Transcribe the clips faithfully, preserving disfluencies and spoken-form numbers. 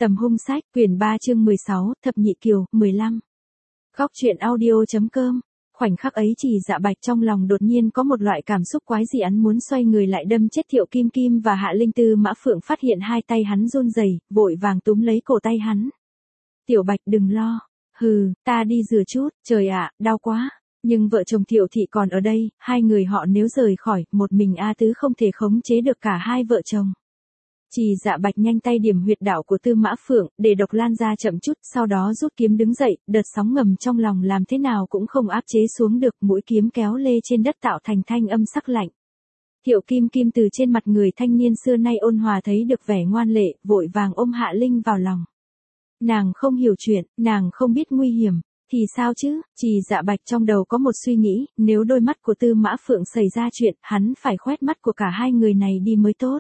Tầm hung sách, quyển ba chương mười sáu, Thập nhị kiều, mười lăm. Góc truyện audio.com. Khoảnh khắc ấy Trì Dạ Bạch trong lòng đột nhiên có một loại cảm xúc quái dị, hắn muốn xoay người lại đâm chết Thiệu Kim Kim và Hạ Linh. Tư Mã Phượng phát hiện hai tay hắn run rẩy, vội vàng túm lấy cổ tay hắn. Tiểu Bạch đừng lo, hừ, ta đi rửa chút, trời ạ, đau quá. Nhưng vợ chồng Thiệu Thị còn ở đây, hai người họ nếu rời khỏi, một mình A Tứ không thể khống chế được cả hai vợ chồng. Trì Dạ Bạch nhanh tay điểm huyệt đạo của Tư Mã Phượng, để độc lan ra chậm chút, sau đó rút kiếm đứng dậy, đợt sóng ngầm trong lòng làm thế nào cũng không áp chế xuống được, mũi kiếm kéo lê trên đất tạo thành thanh âm sắc lạnh. Thiệu Kim Kim từ trên mặt người thanh niên xưa nay ôn hòa thấy được vẻ ngoan lệ, vội vàng ôm Hạ Linh vào lòng. Nàng không hiểu chuyện, nàng không biết nguy hiểm, thì sao chứ? Trì Dạ Bạch trong đầu có một suy nghĩ, nếu đôi mắt của Tư Mã Phượng xảy ra chuyện, hắn phải khoét mắt của cả hai người này đi mới tốt.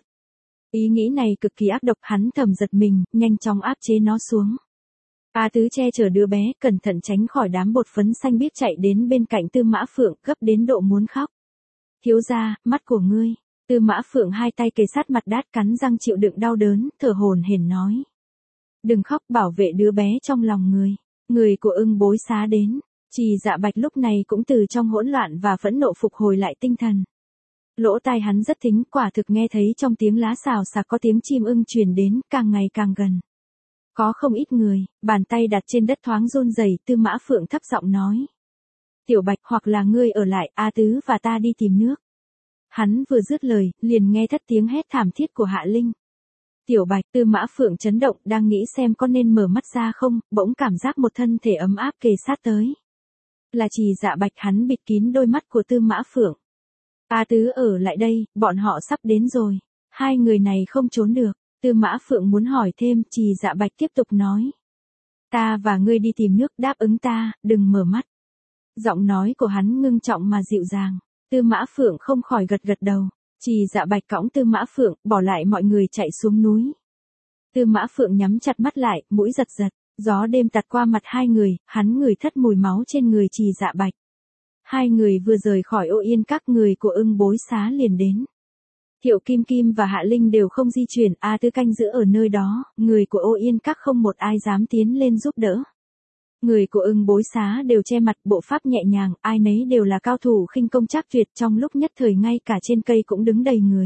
Ý nghĩ này cực kỳ ác độc, hắn thầm giật mình, nhanh chóng áp chế nó xuống. A Tứ che chở đứa bé, cẩn thận tránh khỏi đám bột phấn xanh biếc chạy đến bên cạnh Tư Mã Phượng, gấp đến độ muốn khóc. Thiếu gia, mắt của ngươi. Tư Mã Phượng hai tay kề sát mặt đát, cắn răng chịu đựng đau đớn, thở hổn hển nói. Đừng khóc, bảo vệ đứa bé trong lòng người. Người của Ưng Bối Xá đến. Trì Dạ Bạch lúc này cũng từ trong hỗn loạn và phẫn nộ phục hồi lại tinh thần. Lỗ tai hắn rất thính, quả thực nghe thấy trong tiếng lá xào xạc có tiếng chim ưng truyền đến, càng ngày càng gần. Có không ít người, bàn tay đặt trên đất thoáng run rẩy. Tư Mã Phượng thấp giọng nói. Tiểu Bạch, hoặc là ngươi ở lại, A Tứ và ta đi tìm nước. Hắn vừa dứt lời, liền nghe thất tiếng hét thảm thiết của Hạ Linh. Tiểu Bạch, Tư Mã Phượng chấn động, đang nghĩ xem có nên mở mắt ra không, bỗng cảm giác một thân thể ấm áp kề sát tới. Là Trì Dạ Bạch, hắn bịt kín đôi mắt của Tư Mã Phượng. A Tứ ở lại đây, bọn họ sắp đến rồi. Hai người này không trốn được. Tư Mã Phượng muốn hỏi thêm, Trì Dạ Bạch tiếp tục nói. Ta và ngươi đi tìm nước, đáp ứng ta, đừng mở mắt. Giọng nói của hắn ngưng trọng mà dịu dàng. Tư Mã Phượng không khỏi gật gật đầu. Trì Dạ Bạch cõng Tư Mã Phượng, bỏ lại mọi người chạy xuống núi. Tư Mã Phượng nhắm chặt mắt lại, mũi giật giật. Gió đêm tạt qua mặt hai người, hắn ngửi thất mùi máu trên người Trì Dạ Bạch. Hai người vừa rời khỏi Ô Yên Các, người của Ưng Bối Xá liền đến. Thiệu Kim Kim và Hạ Linh đều không di chuyển, A Tứ canh giữ ở nơi đó, người của Ô Yên Các không một ai dám tiến lên giúp đỡ. Người của Ưng Bối Xá đều che mặt, bộ pháp nhẹ nhàng, ai nấy đều là cao thủ khinh công trác tuyệt, trong lúc nhất thời ngay cả trên cây cũng đứng đầy người.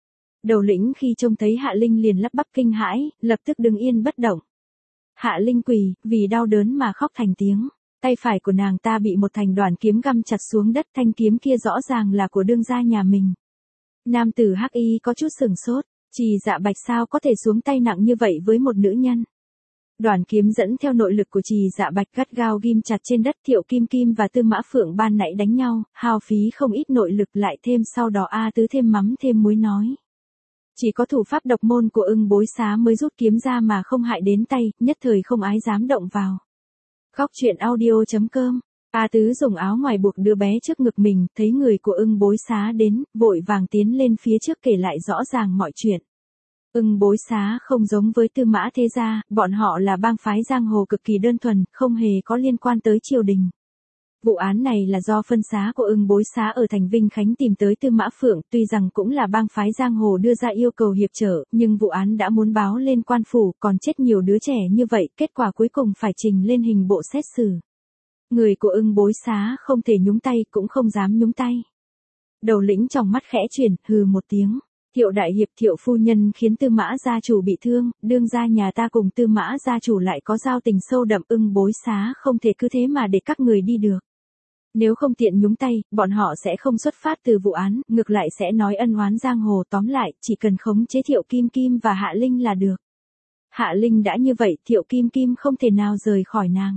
Đầu lĩnh khi trông thấy Hạ Linh liền lắp bắp kinh hãi, lập tức đứng yên bất động. Hạ Linh quỳ, vì đau đớn mà khóc thành tiếng. Tay phải của nàng ta bị một thành đoàn kiếm găm chặt xuống đất, thanh kiếm kia rõ ràng là của đương gia nhà mình. Nam tử hắc y có chút sừng sốt, Trì Dạ Bạch sao có thể xuống tay nặng như vậy với một nữ nhân. Đoàn kiếm dẫn theo nội lực của Trì Dạ Bạch gắt gao ghim chặt trên đất. Thiệu Kim Kim và Tư Mã Phượng ban nãy đánh nhau, hao phí không ít nội lực, lại thêm sau đó A Tứ thêm mắm thêm muối nói. Chỉ có thủ pháp độc môn của Ưng Bối Xá mới rút kiếm ra mà không hại đến tay, nhất thời không ai dám động vào. Góc truyện audio.com. A Tứ dùng áo ngoài buộc đứa bé trước ngực mình, thấy người của Ưng Bối Xá đến, vội vàng tiến lên phía trước kể lại rõ ràng mọi chuyện. Ưng Bối Xá không giống với Tư Mã thế gia, bọn họ là bang phái giang hồ cực kỳ đơn thuần, không hề có liên quan tới triều đình. Vụ án này là do phân xá của Ưng Bối Xá ở thành Vinh Khánh tìm tới Tư Mã Phượng, tuy rằng cũng là bang phái giang hồ đưa ra yêu cầu hiệp trợ, nhưng vụ án đã muốn báo lên quan phủ, còn chết nhiều đứa trẻ như vậy, kết quả cuối cùng phải trình lên hình bộ xét xử. Người của Ưng Bối Xá không thể nhúng tay, cũng không dám nhúng tay. Đầu lĩnh trong mắt khẽ chuyển, hừ một tiếng. Thiệu đại hiệp, Thiệu phu nhân khiến Tư Mã gia chủ bị thương, đương gia nhà ta cùng Tư Mã gia chủ lại có giao tình sâu đậm, Ưng Bối Xá không thể cứ thế mà để các người đi được. Nếu không tiện nhúng tay, bọn họ sẽ không xuất phát từ vụ án, ngược lại sẽ nói ân oán giang hồ, tóm lại, chỉ cần khống chế Thiệu Kim Kim và Hạ Linh là được. Hạ Linh đã như vậy, Thiệu Kim Kim không thể nào rời khỏi nàng.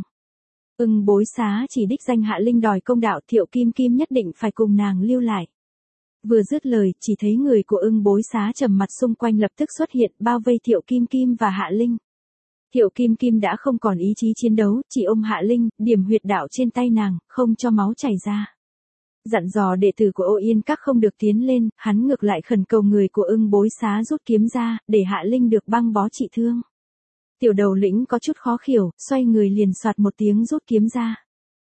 Ưng Bối Xá chỉ đích danh Hạ Linh đòi công đạo, Thiệu Kim Kim nhất định phải cùng nàng lưu lại. Vừa dứt lời, chỉ thấy người của Ưng Bối Xá trầm mặt xung quanh lập tức xuất hiện, bao vây Thiệu Kim Kim và Hạ Linh. Thiệu Kim Kim đã không còn ý chí chiến đấu, chỉ ôm Hạ Linh, điểm huyệt đạo trên tay nàng, không cho máu chảy ra. Dặn dò đệ tử của Ô Yên Các không được tiến lên, hắn ngược lại khẩn cầu người của Ưng Bối Xá rút kiếm ra, để Hạ Linh được băng bó trị thương. Tiểu đầu lĩnh có chút khó hiểu, xoay người liền soạt một tiếng rút kiếm ra.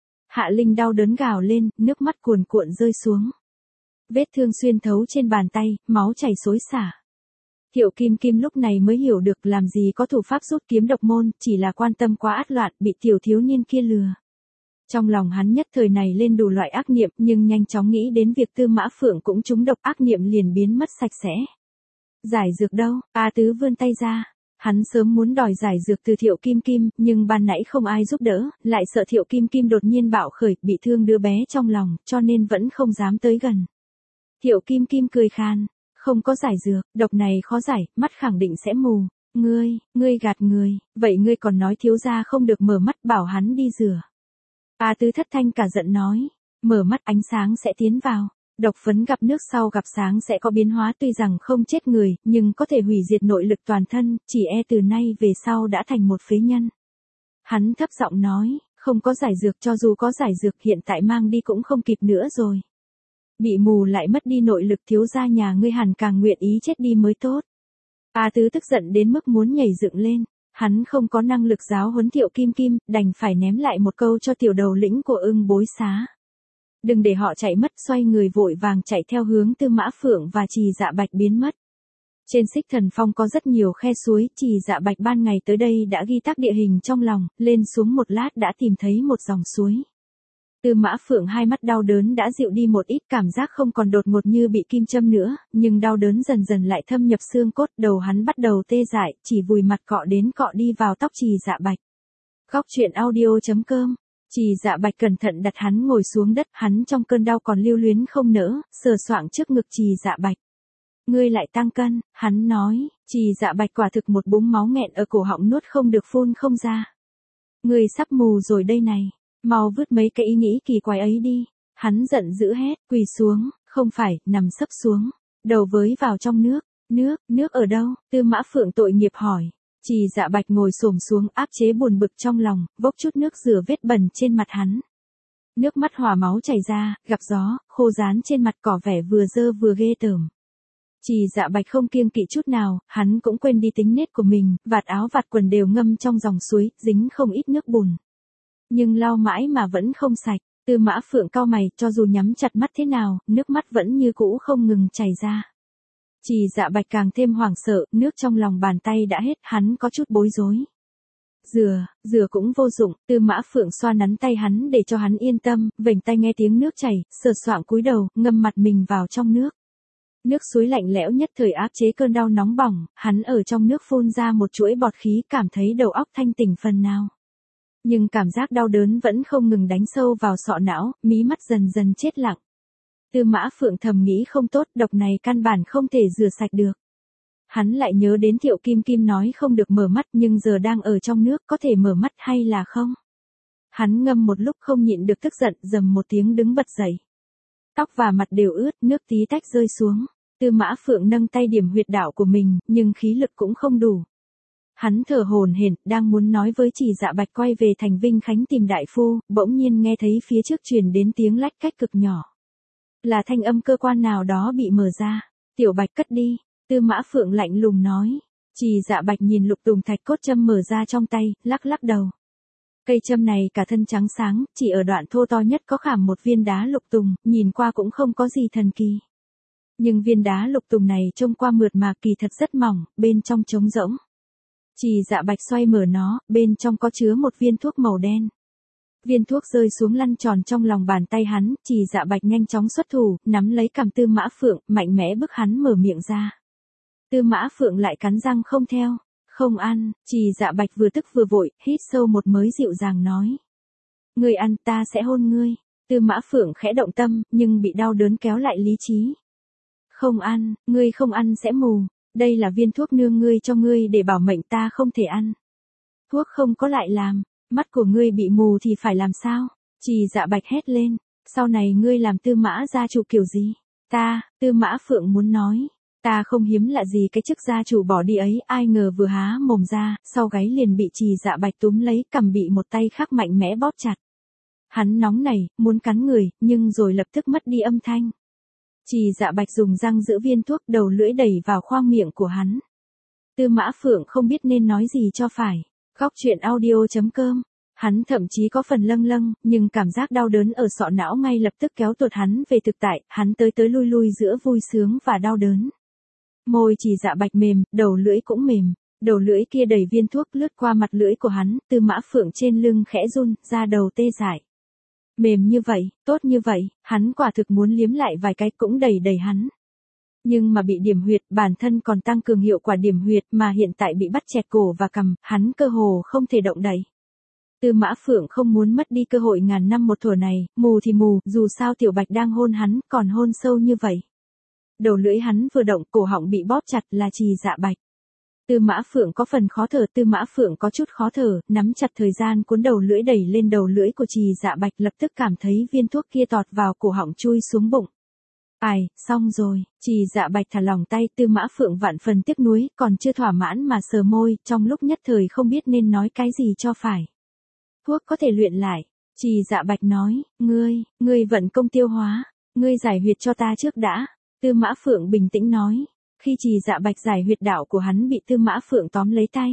Hạ Linh đau đớn gào lên, nước mắt cuồn cuộn rơi xuống. Vết thương xuyên thấu trên bàn tay, máu chảy xối xả. Thiệu Kim Kim lúc này mới hiểu được làm gì có thủ pháp rút kiếm độc môn, chỉ là quan tâm quá át loạn, bị tiểu thiếu niên kia lừa. Trong lòng hắn nhất thời này lên đủ loại ác niệm, nhưng nhanh chóng nghĩ đến việc Tư Mã Phượng cũng trúng độc, ác niệm liền biến mất sạch sẽ. Giải dược đâu? A Tứ vươn tay ra. Hắn sớm muốn đòi giải dược từ Thiệu Kim Kim, nhưng ban nãy không ai giúp đỡ, lại sợ Thiệu Kim Kim đột nhiên bạo khởi, bị thương đứa bé trong lòng, cho nên vẫn không dám tới gần. Thiệu Kim Kim cười khan, không có giải dược, độc này khó giải, mắt khẳng định sẽ mù. Ngươi, ngươi gạt người, vậy ngươi còn nói thiếu gia không được mở mắt, bảo hắn đi rửa. A Tứ thất thanh cả giận nói, mở mắt ánh sáng sẽ tiến vào. Độc phấn gặp nước sau gặp sáng sẽ có biến hóa, tuy rằng không chết người, nhưng có thể hủy diệt nội lực toàn thân, chỉ e từ nay về sau đã thành một phế nhân. Hắn thấp giọng nói, không có giải dược, cho dù có giải dược hiện tại mang đi cũng không kịp nữa rồi. Bị mù lại mất đi nội lực, thiếu gia nhà ngươi hẳn càng nguyện ý chết đi mới tốt. A Tứ tức giận đến mức muốn nhảy dựng lên, hắn không có năng lực giáo huấn Thiệu Kim Kim, đành phải ném lại một câu cho tiểu đầu lĩnh của Ưng Bối Xá. Đừng để họ chạy mất, xoay người vội vàng chạy theo hướng Tư Mã Phượng và Trì Dạ Bạch biến mất. Trên Xích Thần Phong có rất nhiều khe suối, Trì Dạ Bạch ban ngày tới đây đã ghi tác địa hình trong lòng, lên xuống một lát đã tìm thấy một dòng suối. Tư Mã Phượng hai mắt đau đớn đã dịu đi một ít, cảm giác không còn đột ngột như bị kim châm nữa, nhưng đau đớn dần dần lại thâm nhập xương cốt, đầu hắn bắt đầu tê dại, chỉ vùi mặt cọ đến cọ đi vào tóc Trì Dạ Bạch. Góc truyện audio chấm com. Trì Dạ Bạch cẩn thận đặt hắn ngồi xuống đất, hắn trong cơn đau còn lưu luyến không nỡ, sờ soạng trước ngực Trì Dạ Bạch. Ngươi lại tăng cân, hắn nói, Trì Dạ Bạch quả thực một búng máu nghẹn ở cổ họng nuốt không được phun không ra. Ngươi sắp mù rồi đây này, mau vứt mấy cái ý nghĩ kỳ quái ấy đi. Hắn giận dữ hét, quỳ xuống, không phải, nằm sấp xuống, đầu với vào trong nước. Nước, nước ở đâu? Tư Mã Phượng tội nghiệp hỏi. Trì Dạ Bạch ngồi xổm xuống, áp chế buồn bực trong lòng, vốc chút nước rửa vết bẩn trên mặt hắn. Nước mắt hòa máu chảy ra, gặp gió, khô rán trên mặt, cỏ vẻ vừa dơ vừa ghê tởm. Trì Dạ Bạch không kiêng kỵ chút nào, hắn cũng quên đi tính nết của mình, vạt áo vạt quần đều ngâm trong dòng suối, dính không ít nước bùn. Nhưng lau mãi mà vẫn không sạch. Tư Mã Phượng cau mày, cho dù nhắm chặt mắt thế nào, nước mắt vẫn như cũ không ngừng chảy ra. Trì Dạ Bạch càng thêm hoảng sợ, nước trong lòng bàn tay đã hết, hắn có chút bối rối. Rửa, rửa cũng vô dụng, Tư Mã Phượng xoa nắn tay hắn để cho hắn yên tâm, vểnh tay nghe tiếng nước chảy, sờ soạng cúi đầu, ngâm mặt mình vào trong nước. Nước suối lạnh lẽo nhất thời áp chế cơn đau nóng bỏng, hắn ở trong nước phun ra một chuỗi bọt khí, cảm thấy đầu óc thanh tỉnh phần nào. Nhưng cảm giác đau đớn vẫn không ngừng đánh sâu vào sọ não, mí mắt dần dần chết lặng. Tư Mã Phượng thầm nghĩ không tốt, độc này căn bản không thể rửa sạch được. Hắn lại nhớ đến Thiệu Kim Kim nói không được mở mắt, nhưng giờ đang ở trong nước, có thể mở mắt hay là không? Hắn ngâm một lúc không nhịn được tức giận, rầm một tiếng đứng bật dậy. Tóc và mặt đều ướt, nước tí tách rơi xuống. Tư Mã Phượng nâng tay điểm huyệt đạo của mình, nhưng khí lực cũng không đủ. Hắn thở hổn hển, đang muốn nói với Trì Dạ Bạch quay về thành Vinh Khánh tìm đại phu, bỗng nhiên nghe thấy phía trước truyền đến tiếng lách cách cực nhỏ. Là thanh âm cơ quan nào đó bị mở ra. Tiểu Bạch cất đi, Tư Mã Phượng lạnh lùng nói. Trì Dạ Bạch nhìn lục tùng thạch cốt châm mở ra trong tay, lắc lắc đầu. Cây châm này cả thân trắng sáng, chỉ ở đoạn thô to nhất có khảm một viên đá lục tùng, nhìn qua cũng không có gì thần kỳ. Nhưng viên đá lục tùng này trông qua mượt mà, kỳ thật rất mỏng, bên trong trống rỗng. Trì Dạ Bạch xoay mở nó, bên trong có chứa một viên thuốc màu đen. Viên thuốc rơi xuống lăn tròn trong lòng bàn tay hắn, Trì Dạ Bạch nhanh chóng xuất thủ, nắm lấy cằm Tư Mã Phượng, mạnh mẽ bức hắn mở miệng ra. Tư Mã Phượng lại cắn răng không theo, không ăn. Trì Dạ Bạch vừa tức vừa vội, hít sâu một mới dịu dàng nói. Ngươi ăn, ta sẽ hôn ngươi. Tư Mã Phượng khẽ động tâm, nhưng bị đau đớn kéo lại lý trí. Không ăn, ngươi không ăn sẽ mù. Đây là viên thuốc nương ngươi cho ngươi để bảo mệnh, ta không thể ăn. Thuốc không có lại làm, mắt của ngươi bị mù thì phải làm sao? Trì Dạ Bạch hét lên, sau này ngươi làm Tư Mã gia chủ kiểu gì? Ta, Tư Mã Phượng muốn nói, ta không hiếm lạ gì cái chức gia chủ bỏ đi ấy, ai ngờ vừa há mồm ra, sau gáy liền bị Trì Dạ Bạch túm lấy, cầm bị một tay khác mạnh mẽ bóp chặt. Hắn nóng nảy, muốn cắn người, nhưng rồi lập tức mất đi âm thanh. Trì Dạ Bạch dùng răng giữ viên thuốc, đầu lưỡi đẩy vào khoang miệng của hắn. Tư Mã Phượng không biết nên nói gì cho phải. Góc truyện audio chấm com. Hắn thậm chí có phần lâng lâng, nhưng cảm giác đau đớn ở sọ não ngay lập tức kéo tuột hắn về thực tại, hắn tới tới lui lui giữa vui sướng và đau đớn. Môi Trì Dạ Bạch mềm, đầu lưỡi cũng mềm. Đầu lưỡi kia đẩy viên thuốc lướt qua mặt lưỡi của hắn, Tư Mã Phượng trên lưng khẽ run, da đầu tê dại. Mềm như vậy, tốt như vậy, hắn quả thực muốn liếm lại vài cái cũng đầy đầy hắn. Nhưng mà bị điểm huyệt, bản thân còn tăng cường hiệu quả điểm huyệt mà hiện tại bị bắt chẹt cổ và cằm, hắn cơ hồ không thể động đậy. Tư Mã Phượng không muốn mất đi cơ hội ngàn năm một thuở này, mù thì mù, dù sao Tiểu Bạch đang hôn hắn, còn hôn sâu như vậy. Đầu lưỡi hắn vừa động, cổ họng bị bóp chặt là Trì Dạ Bạch. Tư Mã Phượng có phần khó thở, Tư Mã Phượng có chút khó thở, nắm chặt thời gian cuốn đầu lưỡi đẩy lên đầu lưỡi của Trì Dạ Bạch, lập tức cảm thấy viên thuốc kia tọt vào cổ họng chui xuống bụng. Ai, xong rồi, Trì Dạ Bạch thả lỏng tay, Tư Mã Phượng vạn phần tiếc nuối, còn chưa thỏa mãn mà sờ môi, trong lúc nhất thời không biết nên nói cái gì cho phải. Thuốc có thể luyện lại, Trì Dạ Bạch nói, ngươi, ngươi vận công tiêu hóa, ngươi giải huyệt cho ta trước đã. Tư Mã Phượng bình tĩnh nói. Khi Trì Dạ Bạch giải huyệt đạo của hắn bị Tư Mã Phượng tóm lấy tay.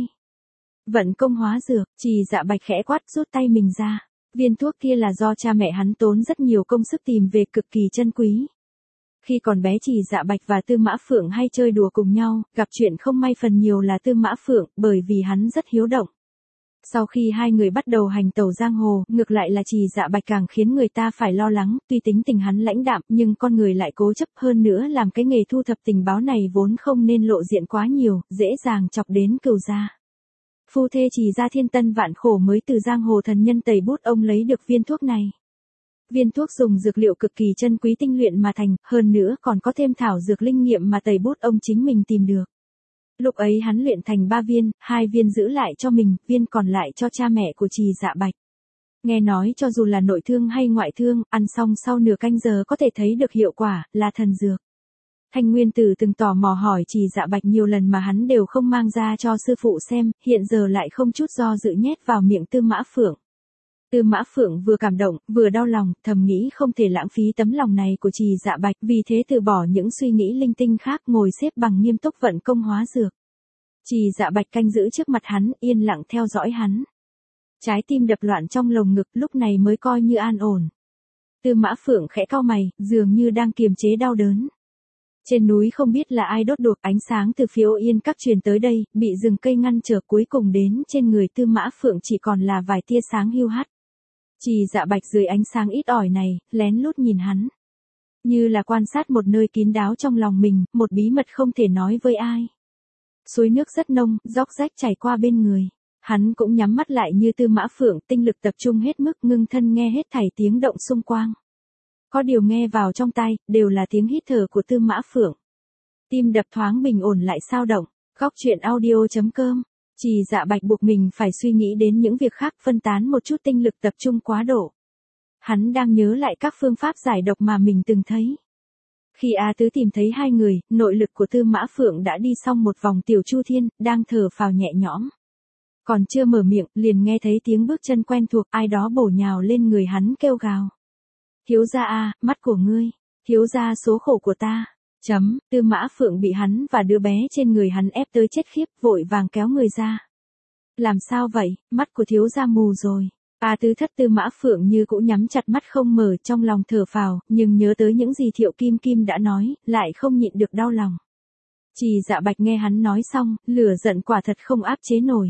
Vận công hóa dược, Trì Dạ Bạch khẽ quát rút tay mình ra. Viên thuốc kia là do cha mẹ hắn tốn rất nhiều công sức tìm về, cực kỳ chân quý. Khi còn bé Trì Dạ Bạch và Tư Mã Phượng hay chơi đùa cùng nhau, gặp chuyện không may phần nhiều là Tư Mã Phượng, bởi vì hắn rất hiếu động. Sau khi hai người bắt đầu hành tẩu giang hồ, ngược lại là Trì Dạ Bạch càng khiến người ta phải lo lắng, tuy tính tình hắn lãnh đạm, nhưng con người lại cố chấp, hơn nữa làm cái nghề thu thập tình báo này vốn không nên lộ diện quá nhiều, dễ dàng chọc đến cừu gia. Phu thê Trì gia thiên tân vạn khổ mới từ giang hồ thần nhân tẩy bút ông lấy được viên thuốc này. Viên thuốc dùng dược liệu cực kỳ chân quý tinh luyện mà thành, hơn nữa còn có thêm thảo dược linh nghiệm mà tẩy bút ông chính mình tìm được. Lúc ấy hắn luyện thành ba viên, hai viên giữ lại cho mình, viên còn lại cho cha mẹ của Trì Dạ Bạch. Nghe nói cho dù là nội thương hay ngoại thương, ăn xong sau nửa canh giờ có thể thấy được hiệu quả, là thần dược. Thanh Nguyên Tử từng tò mò hỏi Trì Dạ Bạch nhiều lần mà hắn đều không mang ra cho sư phụ xem, hiện giờ lại không chút do dự nhét vào miệng Tư Mã Phượng. Tư Mã Phượng vừa cảm động, vừa đau lòng, thầm nghĩ không thể lãng phí tấm lòng này của Trì Dạ Bạch, vì thế từ bỏ những suy nghĩ linh tinh khác, ngồi xếp bằng nghiêm túc vận công hóa dược. Trì Dạ Bạch canh giữ trước mặt hắn, yên lặng theo dõi hắn. Trái tim đập loạn trong lồng ngực, lúc này mới coi như an ổn. Tư Mã Phượng khẽ cau mày, dường như đang kiềm chế đau đớn. Trên núi không biết là ai đốt đuốc, ánh sáng từ phía Ô Yên Các truyền tới đây, bị rừng cây ngăn trở, cuối cùng đến trên người Tư Mã Phượng chỉ còn là vài tia sáng hiu hắt. Trì Dạ Bạch dưới ánh sáng ít ỏi này, lén lút nhìn hắn. Như là quan sát một nơi kín đáo trong lòng mình, một bí mật không thể nói với ai. Suối nước rất nông, róc rách chảy qua bên người. Hắn cũng nhắm mắt lại như Tư Mã Phượng, tinh lực tập trung hết mức, ngưng thân nghe hết thảy tiếng động xung quanh. Có điều nghe vào trong tai, đều là tiếng hít thở của Tư Mã Phượng. Tim đập thoáng bình ổn lại sao động. Góc truyện audio chấm com. Trì Dạ Bạch buộc mình phải suy nghĩ đến những việc khác, phân tán một chút tinh lực tập trung quá độ. Hắn đang nhớ lại các phương pháp giải độc mà mình từng thấy. Khi A Tứ tìm thấy hai người, nội lực của Tư Mã Phượng đã đi xong một vòng, Tiểu Chu Thiên đang thở phào nhẹ nhõm. Còn chưa mở miệng, liền nghe thấy tiếng bước chân quen thuộc, ai đó bổ nhào lên người hắn kêu gào. Thiếu gia a, mắt của ngươi, thiếu gia số khổ của ta. Chấm, Tư Mã Phượng bị hắn và đứa bé trên người hắn ép tới chết khiếp, vội vàng kéo người ra. Làm sao vậy, mắt của thiếu gia mù rồi. A Tứ thất Tư Mã Phượng như cũ nhắm chặt mắt không mở, trong lòng thở phào, nhưng nhớ tới những gì Thiệu Kim Kim đã nói, lại không nhịn được đau lòng. Trì Dạ Bạch nghe hắn nói xong, lửa giận quả thật không áp chế nổi.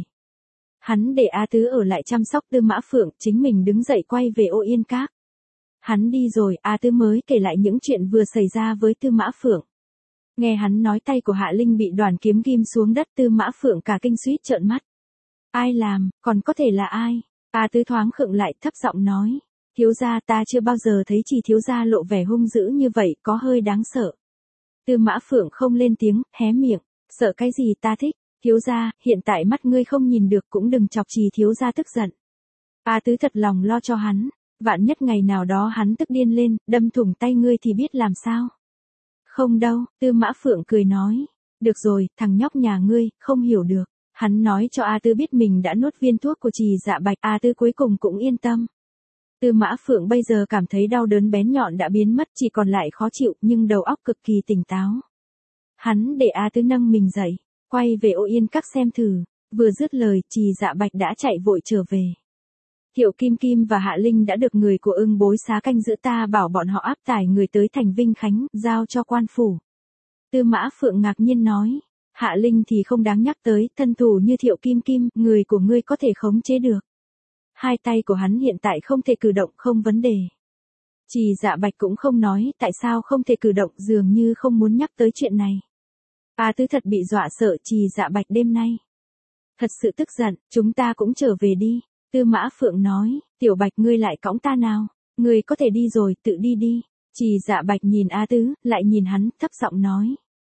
Hắn để A Tứ ở lại chăm sóc Tư Mã Phượng, chính mình đứng dậy quay về Ô Yên Các. Hắn đi rồi, A Tứ mới kể lại những chuyện vừa xảy ra với Tư Mã Phượng. Nghe hắn nói tay của Hạ Linh bị đoàn kiếm ghim xuống đất, Tư Mã Phượng cả kinh suýt trợn mắt. Ai làm, còn có thể là ai? A Tứ thoáng khựng lại, thấp giọng nói. Thiếu gia, ta chưa bao giờ thấy Trì thiếu gia lộ vẻ hung dữ như vậy, có hơi đáng sợ. Tư Mã Phượng không lên tiếng, hé miệng. Sợ cái gì, ta thích. Thiếu gia, hiện tại mắt ngươi không nhìn được, cũng đừng chọc Trì thiếu gia tức giận. A Tứ thật lòng lo cho hắn. Vạn nhất ngày nào đó hắn tức điên lên, đâm thủng tay ngươi thì biết làm sao. Không đâu, Tư Mã Phượng cười nói. Được rồi, thằng nhóc nhà ngươi, không hiểu được. Hắn nói cho A Tứ biết mình đã nuốt viên thuốc của Trì Dạ Bạch, A Tứ cuối cùng cũng yên tâm. Tư Mã Phượng bây giờ cảm thấy đau đớn bén nhọn đã biến mất, chỉ còn lại khó chịu, nhưng đầu óc cực kỳ tỉnh táo. Hắn để A Tứ nâng mình dậy, quay về Ô Yên Các xem thử, vừa dứt lời, Trì Dạ Bạch đã chạy vội trở về. Thiệu Kim Kim và Hạ Linh đã được người của Ưng Bối xá canh giữ, ta bảo bọn họ áp tải người tới thành Vinh Khánh, giao cho quan phủ. Tư Mã Phượng ngạc nhiên nói. Hạ Linh thì không đáng nhắc tới, thân thủ như Thiệu Kim Kim, người của ngươi có thể khống chế được. Hai tay của hắn hiện tại không thể cử động, không vấn đề. Trì Dạ Bạch cũng không nói tại sao không thể cử động, dường như không muốn nhắc tới chuyện này. A Tứ thật bị dọa sợ. Trì Dạ Bạch đêm nay thật sự tức giận, chúng ta cũng trở về đi. Tư Mã Phượng nói, Tiểu Bạch ngươi lại cõng ta nào, ngươi có thể đi rồi, tự đi đi. Trì Dạ Bạch nhìn A Tứ, lại nhìn hắn, thấp giọng nói.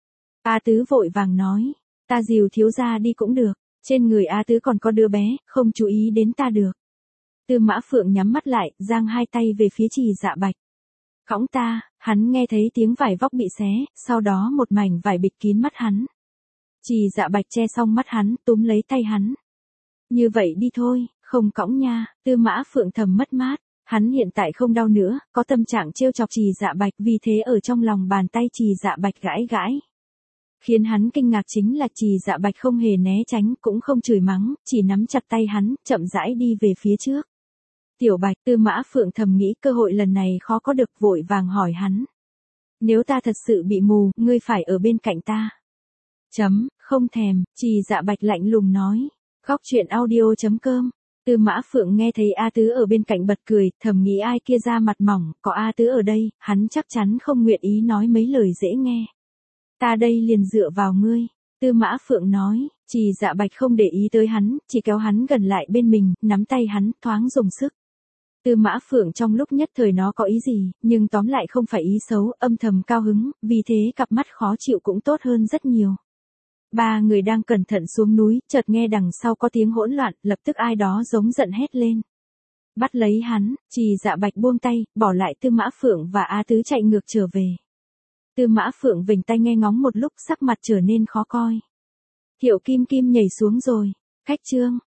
A Tứ vội vàng nói, ta dìu thiếu gia đi cũng được, trên người A Tứ còn có đứa bé, không chú ý đến ta được. Tư Mã Phượng nhắm mắt lại, giang hai tay về phía Trì Dạ Bạch. Cõng ta, hắn nghe thấy tiếng vải vóc bị xé, sau đó một mảnh vải bịt kín mắt hắn. Trì Dạ Bạch che xong mắt hắn, túm lấy tay hắn. Như vậy đi thôi, không cõng nha. Tư Mã Phượng thầm mất mát, hắn hiện tại không đau nữa, có tâm trạng trêu chọc Trì Dạ Bạch, vì thế ở trong lòng bàn tay Trì Dạ Bạch gãi gãi. Khiến hắn kinh ngạc chính là Trì Dạ Bạch không hề né tránh, cũng không chửi mắng, chỉ nắm chặt tay hắn, chậm rãi đi về phía trước. Tiểu Bạch, Tư Mã Phượng thầm nghĩ cơ hội lần này khó có được, vội vàng hỏi hắn. Nếu ta thật sự bị mù, ngươi phải ở bên cạnh ta. Chấm, không thèm. Trì Dạ Bạch lạnh lùng nói. Khóc chuyện audio chấm com. Tư Mã Phượng nghe thấy A Tứ ở bên cạnh bật cười, thầm nghĩ ai kia da mặt mỏng, có A Tứ ở đây, hắn chắc chắn không nguyện ý nói mấy lời dễ nghe. Ta đây liền dựa vào ngươi. Tư Mã Phượng nói. Trì Dạ Bạch không để ý tới hắn, chỉ kéo hắn gần lại bên mình, nắm tay hắn, thoáng dùng sức. Tư Mã Phượng trong lúc nhất thời nó có ý gì, nhưng tóm lại không phải ý xấu, âm thầm cao hứng, vì thế cặp mắt khó chịu cũng tốt hơn rất nhiều. Ba người đang cẩn thận xuống núi, chợt nghe đằng sau có tiếng hỗn loạn, lập tức ai đó giống giận hét lên. Bắt lấy hắn. Trì Dạ Bạch buông tay, bỏ lại Tư Mã Phượng và A Tứ chạy ngược trở về. Tư Mã Phượng vểnh tay nghe ngóng một lúc, sắc mặt trở nên khó coi. Thiệu Kim Kim nhảy xuống rồi. Khách trương.